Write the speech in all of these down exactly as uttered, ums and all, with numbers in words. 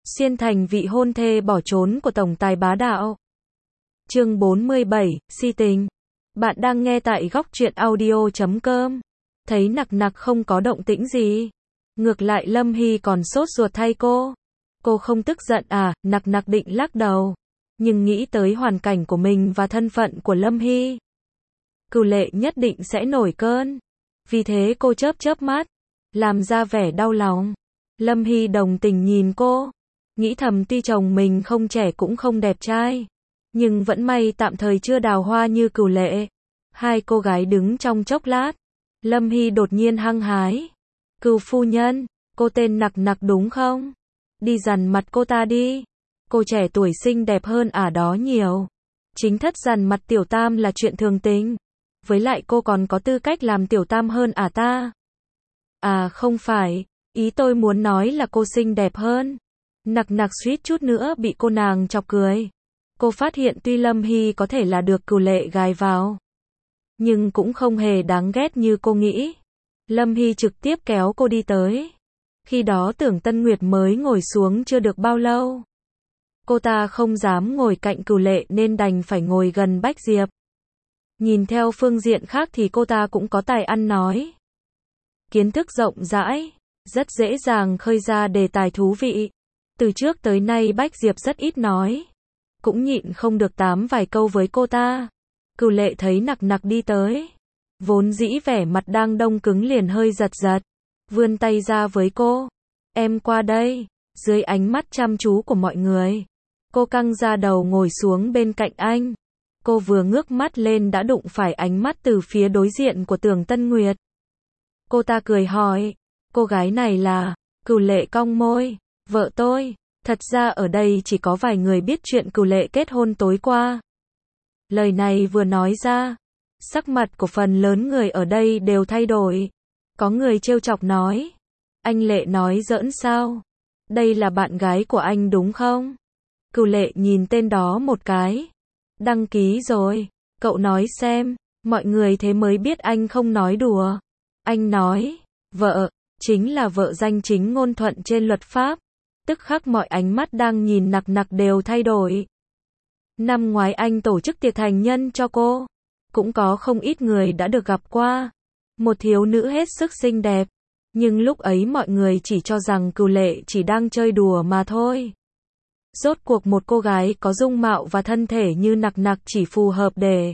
Xiên thành vị hôn thê bỏ trốn của tổng tài bá đạo. Chương bốn mươi bảy, si tình. Bạn đang nghe tại góc truyện audio chấm com. Thấy Nặc Nặc không có động tĩnh gì. Ngược lại Lâm Hy còn sốt ruột thay cô. Cô không tức giận à? Nặc Nặc định lắc đầu. Nhưng nghĩ tới hoàn cảnh của mình và thân phận của Lâm Hy, Cửu Lệ nhất định sẽ nổi cơn. Vì thế cô chớp chớp mắt, làm ra vẻ đau lòng. Lâm Hy đồng tình nhìn cô, nghĩ thầm tuy chồng mình không trẻ cũng không đẹp trai, nhưng vẫn may tạm thời chưa đào hoa như Cửu Lệ. Hai cô gái đứng trong chốc lát, Lâm Hy đột nhiên hăng hái. Cửu phu nhân, cô tên Nặc Nặc đúng không? Đi dằn mặt cô ta đi. Cô trẻ tuổi xinh đẹp hơn ả đó nhiều. Chính thất dằn mặt tiểu tam là chuyện thường tình. Với lại cô còn có tư cách làm tiểu tam hơn ả ta. À không phải, ý tôi muốn nói là cô xinh đẹp hơn. Nặc Nặc suýt chút nữa bị cô nàng chọc cười. Cô phát hiện tuy Lâm Hy có thể là được Cửu Lệ gài vào, nhưng cũng không hề đáng ghét như cô nghĩ. Lâm Hy trực tiếp kéo cô đi tới. Khi đó Tưởng Tân Nguyệt mới ngồi xuống chưa được bao lâu. Cô ta không dám ngồi cạnh Cửu Lệ nên đành phải ngồi gần Bách Diệp. Nhìn theo phương diện khác thì cô ta cũng có tài ăn nói. Kiến thức rộng rãi, rất dễ dàng khơi ra đề tài thú vị. Từ trước tới nay Bách Diệp rất ít nói, cũng nhịn không được tám vài câu với cô ta. Cửu Lệ thấy Nặc Nặc đi tới, vốn dĩ vẻ mặt đang đông cứng liền hơi giật giật, vươn tay ra với cô. Em qua đây. Dưới ánh mắt chăm chú của mọi người, cô căng ra đầu ngồi xuống bên cạnh anh. Cô vừa ngước mắt lên đã đụng phải ánh mắt từ phía đối diện của Tưởng Tân Nguyệt. Cô ta cười hỏi, cô gái này là? Cửu Lệ cong môi, vợ tôi. Thật ra ở đây chỉ có vài người biết chuyện Cửu Lệ kết hôn tối qua. Lời này vừa nói ra, sắc mặt của phần lớn người ở đây đều thay đổi. Có người trêu chọc nói, anh Lệ nói giỡn sao? Đây là bạn gái của anh đúng không? Cửu Lệ nhìn tên đó một cái. Đăng ký rồi, cậu nói xem, mọi người thế mới biết anh không nói đùa. Anh nói, vợ, chính là vợ danh chính ngôn thuận trên luật pháp. Tức khắc mọi ánh mắt đang nhìn Nặc Nặc đều thay đổi. Năm ngoái anh tổ chức tiệc thành nhân cho cô, cũng có không ít người đã được gặp qua. Một thiếu nữ hết sức xinh đẹp, nhưng lúc ấy mọi người chỉ cho rằng Cửu Lệ chỉ đang chơi đùa mà thôi. Rốt cuộc một cô gái có dung mạo và thân thể như Nặc Nặc chỉ phù hợp để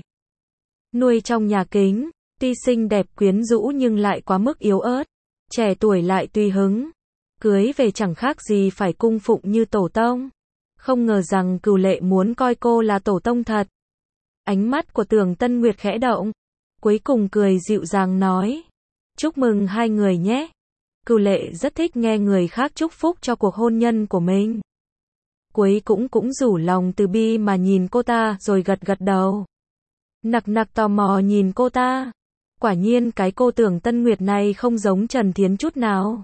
nuôi trong nhà kính, tuy xinh đẹp quyến rũ nhưng lại quá mức yếu ớt, trẻ tuổi lại tùy hứng. Cưới về chẳng khác gì phải cung phụng như tổ tông. Không ngờ rằng Cửu Lệ muốn coi cô là tổ tông thật. Ánh mắt của Tưởng Tân Nguyệt khẽ động, cuối cùng cười dịu dàng nói, chúc mừng hai người nhé. Cửu Lệ rất thích nghe người khác chúc phúc cho cuộc hôn nhân của mình. Quấy cũng cũng rủ lòng từ bi mà nhìn cô ta rồi gật gật đầu. Nặc Nặc tò mò nhìn cô ta. Quả nhiên cái cô Tưởng Tân Nguyệt này không giống Trần Thiến chút nào.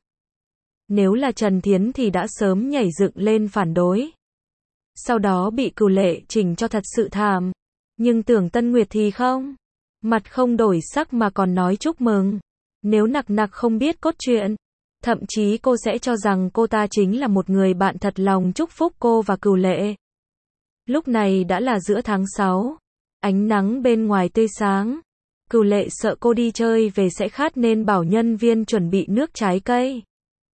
Nếu là Trần Thiến thì đã sớm nhảy dựng lên phản đối. Sau đó bị Cửu Lệ chỉnh cho thật sự thảm. Nhưng Tưởng Tân Nguyệt thì không. Mặt không đổi sắc mà còn nói chúc mừng. Nếu Nặc Nặc không biết cốt truyện, thậm chí cô sẽ cho rằng cô ta chính là một người bạn thật lòng chúc phúc cô và Cửu Lệ. Lúc này đã là giữa tháng sáu. Ánh nắng bên ngoài tươi sáng. Cửu Lệ sợ cô đi chơi về sẽ khát nên bảo nhân viên chuẩn bị nước trái cây.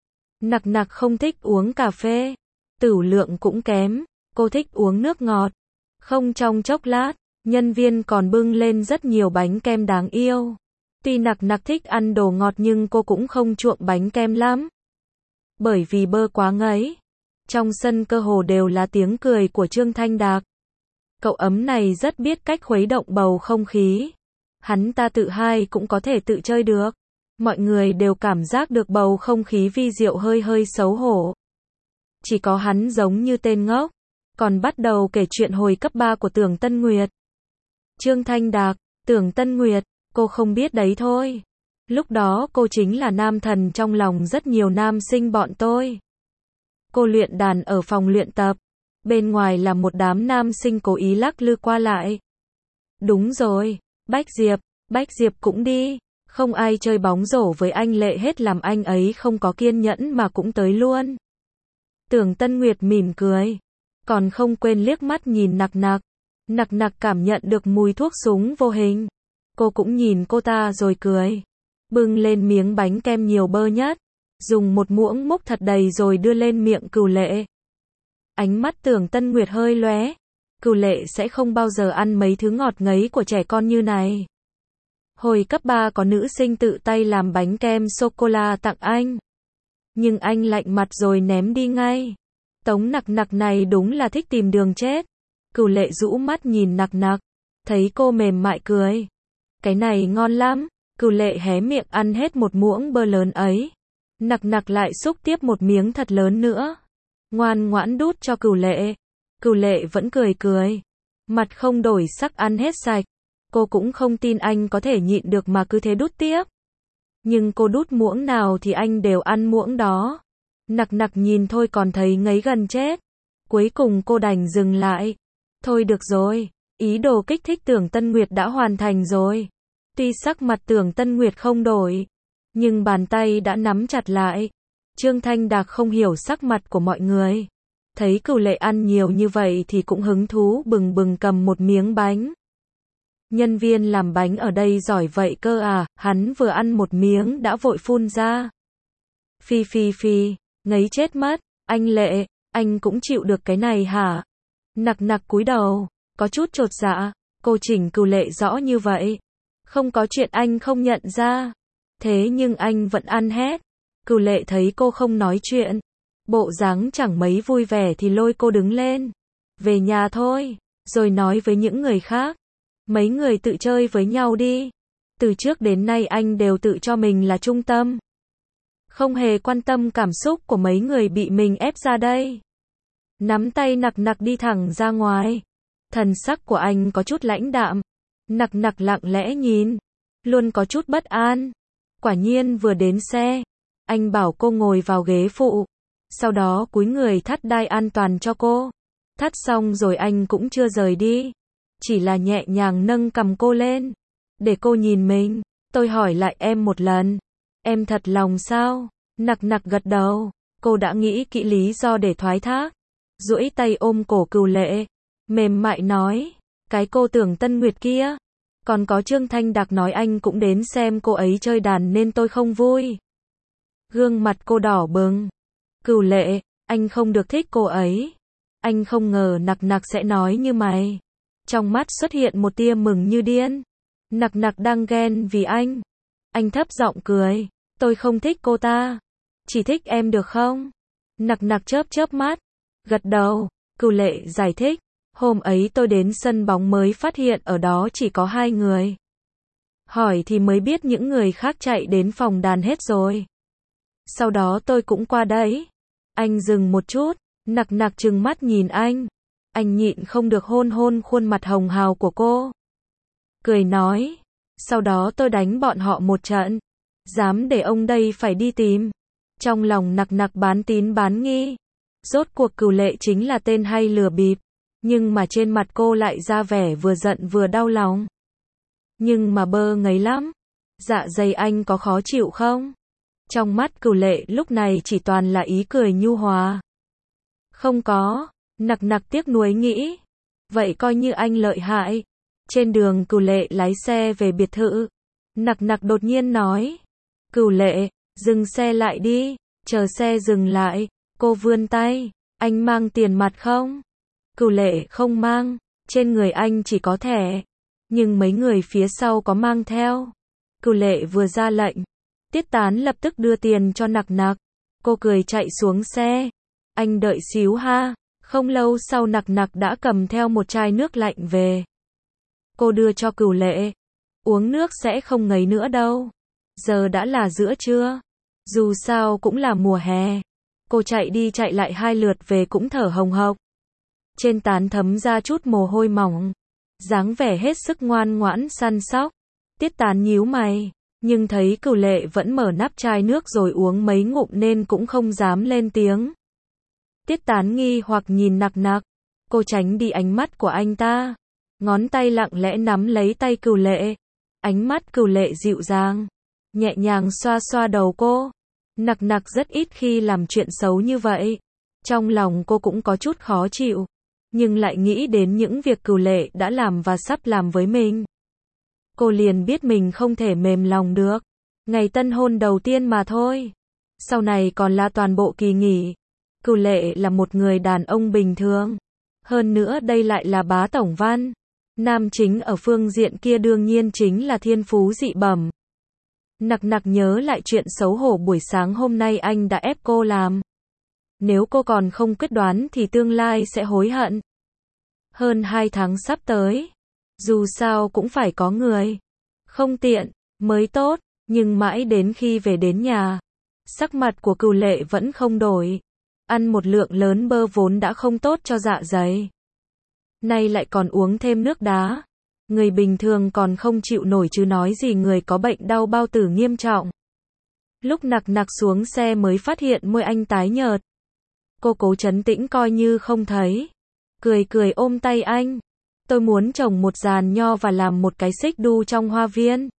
Nặc Nặc không thích uống cà phê, tửu lượng cũng kém, cô thích uống nước ngọt. Không trong chốc lát, nhân viên còn bưng lên rất nhiều bánh kem đáng yêu. Tuy Nặc Nặc thích ăn đồ ngọt nhưng cô cũng không chuộng bánh kem lắm. Bởi vì bơ quá ngấy. Trong sân cơ hồ đều là tiếng cười của Trương Thanh Đạc. Cậu ấm này rất biết cách khuấy động bầu không khí. Hắn ta tự hai cũng có thể tự chơi được. Mọi người đều cảm giác được bầu không khí vi diệu hơi hơi xấu hổ. Chỉ có hắn giống như tên ngốc. Còn bắt đầu kể chuyện hồi cấp ba của Tưởng Tân Nguyệt. Trương Thanh Đạc, Tưởng Tân Nguyệt, cô không biết đấy thôi. Lúc đó cô chính là nam thần trong lòng rất nhiều nam sinh bọn tôi. Cô luyện đàn ở phòng luyện tập. Bên ngoài là một đám nam sinh cố ý lắc lư qua lại. Đúng rồi, Bách Diệp, Bách Diệp cũng đi. Không ai chơi bóng rổ với anh Lệ hết làm anh ấy không có kiên nhẫn mà cũng tới luôn. Tưởng Tân Nguyệt mỉm cười, còn không quên liếc mắt nhìn Nặc Nặc. Nặc Nặc cảm nhận được mùi thuốc súng vô hình. Cô cũng nhìn cô ta rồi cười. Bưng lên miếng bánh kem nhiều bơ nhất. Dùng một muỗng múc thật đầy rồi đưa lên miệng Cửu Lệ. Ánh mắt Tưởng Tân Nguyệt hơi lóe. Cửu Lệ sẽ không bao giờ ăn mấy thứ ngọt ngấy của trẻ con như này. Hồi cấp ba có nữ sinh tự tay làm bánh kem sô-cô-la tặng anh. Nhưng anh lạnh mặt rồi ném đi ngay. Tống Nặc Nặc này đúng là thích tìm đường chết. Cửu Lệ rũ mắt nhìn Nặc Nặc. Thấy cô mềm mại cười. Cái này ngon lắm. Cửu Lệ hé miệng ăn hết một muỗng bơ lớn ấy. Nặc Nặc lại xúc tiếp một miếng thật lớn nữa. Ngoan ngoãn đút cho Cửu Lệ. Cửu Lệ vẫn cười cười. Mặt không đổi sắc ăn hết sạch. Cô cũng không tin anh có thể nhịn được mà cứ thế đút tiếp. Nhưng cô đút muỗng nào thì anh đều ăn muỗng đó. Nặc Nặc nhìn thôi còn thấy ngấy gần chết. Cuối cùng cô đành dừng lại. Thôi được rồi, ý đồ kích thích Tưởng Tân Nguyệt đã hoàn thành rồi. Tuy sắc mặt Tưởng Tân Nguyệt không đổi, nhưng bàn tay đã nắm chặt lại. Trương Thanh Đạc không hiểu sắc mặt của mọi người. Thấy Cửu Lệ ăn nhiều như vậy thì cũng hứng thú bừng bừng cầm một miếng bánh. Nhân viên làm bánh ở đây giỏi vậy cơ à, hắn vừa ăn một miếng đã vội phun ra. Phi phi phi, ngấy chết mất, anh Lệ, anh cũng chịu được cái này hả? Nặc Nặc cúi đầu, có chút chột dạ, cô chỉnh Cửu Lệ rõ như vậy. Không có chuyện anh không nhận ra. Thế nhưng anh vẫn ăn hết. Cửu Lệ thấy cô không nói chuyện, bộ dáng chẳng mấy vui vẻ thì lôi cô đứng lên. Về nhà thôi, rồi nói với những người khác. Mấy người tự chơi với nhau đi. Từ trước đến nay anh đều tự cho mình là trung tâm. Không hề quan tâm cảm xúc của mấy người bị mình ép ra đây. Nắm tay Nặc Nặc đi thẳng ra ngoài. Thần sắc của anh có chút lãnh đạm. Nặc Nặc lặng lẽ nhìn. Luôn có chút bất an. Quả nhiên vừa đến xe. Anh bảo cô ngồi vào ghế phụ. Sau đó cúi người thắt đai an toàn cho cô. Thắt xong rồi anh cũng chưa rời đi. Chỉ là nhẹ nhàng nâng cầm cô lên. Để cô nhìn mình. Tôi hỏi lại em một lần. Em thật lòng sao? Nặc Nặc gật đầu. Cô đã nghĩ kỹ lý do để thoái thác. Duỗi tay ôm cổ Cửu Lệ. Mềm mại nói. Cái cô Tưởng Tân Nguyệt kia. Còn có Trương Thanh Đạc nói anh cũng đến xem cô ấy chơi đàn nên tôi không vui. Gương mặt cô đỏ bừng. Cửu Lệ, anh không được thích cô ấy. Anh không ngờ Nặc Nặc sẽ nói như mày. Trong mắt xuất hiện một tia mừng như điên. Nặc Nặc đang ghen vì anh. Anh thấp giọng cười. Tôi không thích cô ta. Chỉ thích em được không? Nặc Nặc chớp chớp mắt. Gật đầu. Cửu Lệ giải thích. Hôm ấy tôi đến sân bóng mới phát hiện ở đó chỉ có hai người. Hỏi thì mới biết những người khác chạy đến phòng đàn hết rồi. Sau đó tôi cũng qua đấy. Anh dừng một chút. Nặc Nặc trừng mắt nhìn anh. Anh nhịn không được hôn hôn khuôn mặt hồng hào của cô. Cười nói. Sau đó tôi đánh bọn họ một trận. Dám để ông đây phải đi tìm. Trong lòng Nặc Nặc bán tín bán nghi. Rốt cuộc Cửu Lệ chính là tên hay lừa bịp. Nhưng mà trên mặt cô lại ra vẻ vừa giận vừa đau lòng. Nhưng mà bơ ngấy lắm. Dạ dày anh có khó chịu không? Trong mắt Cửu Lệ lúc này chỉ toàn là ý cười nhu hòa. Không có. Nặc Nặc tiếc nuối nghĩ. Vậy coi như anh lợi hại. Trên đường Cửu Lệ lái xe về biệt thự. Nặc Nặc đột nhiên nói. Cửu Lệ, dừng xe lại đi. Chờ xe dừng lại. Cô vươn tay. Anh mang tiền mặt không? Cửu Lệ không mang. Trên người anh chỉ có thẻ. Nhưng mấy người phía sau có mang theo. Cửu Lệ vừa ra lệnh. Tiết Tán lập tức đưa tiền cho Nặc Nặc. Cô cười chạy xuống xe. Anh đợi xíu ha. Không lâu sau Nặc Nặc đã cầm theo một chai nước lạnh về. Cô đưa cho Cửu Lệ. Uống nước sẽ không ngấy nữa đâu. Giờ đã là giữa trưa. Dù sao cũng là mùa hè. Cô chạy đi chạy lại hai lượt về cũng thở hồng hộc. Trên trán thấm ra chút mồ hôi mỏng. Dáng vẻ hết sức ngoan ngoãn săn sóc. Tiết Tán nhíu mày. Nhưng thấy Cửu Lệ vẫn mở nắp chai nước rồi uống mấy ngụm nên cũng không dám lên tiếng. Tiết Tán nghi hoặc nhìn Nặc Nặc. Cô tránh đi ánh mắt của anh ta. Ngón tay lặng lẽ nắm lấy tay Cửu Lệ. Ánh mắt Cửu Lệ dịu dàng. Nhẹ nhàng xoa xoa đầu cô. Nặc Nặc rất ít khi làm chuyện xấu như vậy. Trong lòng cô cũng có chút khó chịu, nhưng lại nghĩ đến những việc Cửu Lệ đã làm và sắp làm với mình. Cô liền biết mình không thể mềm lòng được. Ngày tân hôn đầu tiên mà thôi. Sau này còn là toàn bộ kỳ nghỉ. Cửu Lệ là một người đàn ông bình thường. Hơn nữa đây lại là bá tổng văn. Nam chính ở phương diện kia đương nhiên chính là thiên phú dị bẩm. Nặc nặc nhớ lại chuyện xấu hổ buổi sáng hôm nay anh đã ép cô làm. Nếu cô còn không quyết đoán thì tương lai sẽ hối hận. Hơn hai tháng sắp tới. Dù sao cũng phải có người. Không tiện, mới tốt. Nhưng mãi đến khi về đến nhà, sắc mặt của Cửu Lệ vẫn không đổi. Ăn một lượng lớn bơ vốn đã không tốt cho dạ dày. Nay lại còn uống thêm nước đá. Người bình thường còn không chịu nổi chứ nói gì người có bệnh đau bao tử nghiêm trọng. Lúc nặc nặc xuống xe mới phát hiện môi anh tái nhợt. Cô cố trấn tĩnh coi như không thấy. Cười cười ôm tay anh. Tôi muốn trồng một giàn nho và làm một cái xích đu trong hoa viên.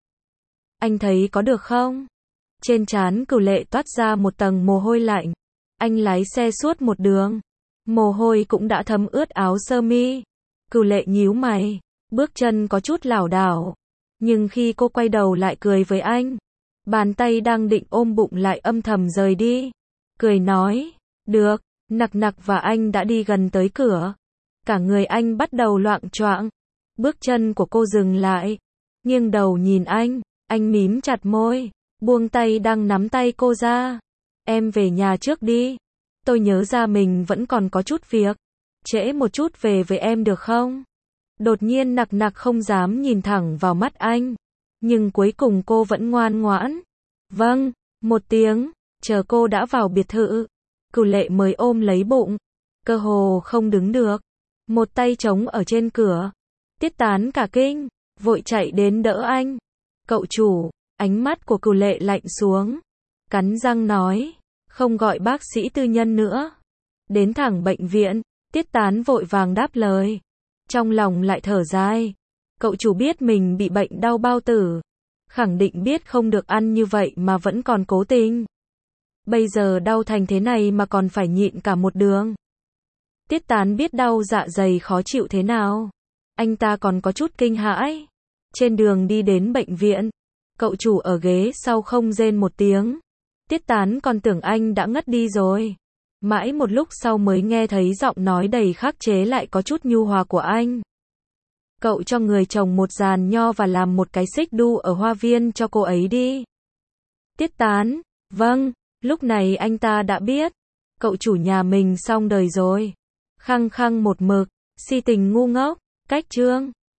Anh thấy có được không? Trên trán Cửu Lệ toát ra một tầng mồ hôi lạnh. Anh lái xe suốt một đường. Mồ hôi cũng đã thấm ướt áo sơ mi. Cửu Lệ nhíu mày. Bước chân có chút lảo đảo. Nhưng khi cô quay đầu lại cười với anh. Bàn tay đang định ôm bụng lại âm thầm rời đi. Cười nói. Được. Nặc nặc và anh đã đi gần tới cửa. Cả người anh bắt đầu loạng choạng. Bước chân của cô dừng lại. Nghiêng đầu nhìn anh. Anh mím chặt môi. Buông tay đang nắm tay cô ra. Em về nhà trước đi. Tôi nhớ ra mình vẫn còn có chút việc. Trễ một chút về với em được không? Đột nhiên nặc nặc không dám nhìn thẳng vào mắt anh. Nhưng cuối cùng cô vẫn ngoan ngoãn. Vâng, một tiếng. Chờ cô đã vào biệt thự. Cửu Lệ mới ôm lấy bụng. Cơ hồ không đứng được. Một tay trống ở trên cửa. Tiết Tán cả kinh. Vội chạy đến đỡ anh. Cậu chủ. Ánh mắt của Cửu Lệ lạnh xuống. Cắn răng nói. Không gọi bác sĩ tư nhân nữa. Đến thẳng bệnh viện. Tiết Tán vội vàng đáp lời. Trong lòng lại thở dài. Cậu chủ biết mình bị bệnh đau bao tử. Khẳng định biết không được ăn như vậy mà vẫn còn cố tình. Bây giờ đau thành thế này mà còn phải nhịn cả một đường. Tiết Tán biết đau dạ dày khó chịu thế nào. Anh ta còn có chút kinh hãi. Trên đường đi đến bệnh viện. Cậu chủ ở ghế sau không rên một tiếng. Tiết Tán còn tưởng anh đã ngất đi rồi. Mãi một lúc sau mới nghe thấy giọng nói đầy khắc chế lại có chút nhu hòa của anh. Cậu cho người trồng một giàn nho và làm một cái xích đu ở hoa viên cho cô ấy đi. Tiết Tán, vâng, lúc này anh ta đã biết. Cậu chủ nhà mình xong đời rồi. Khăng khăng một mực, si tình ngu ngốc, cách chương.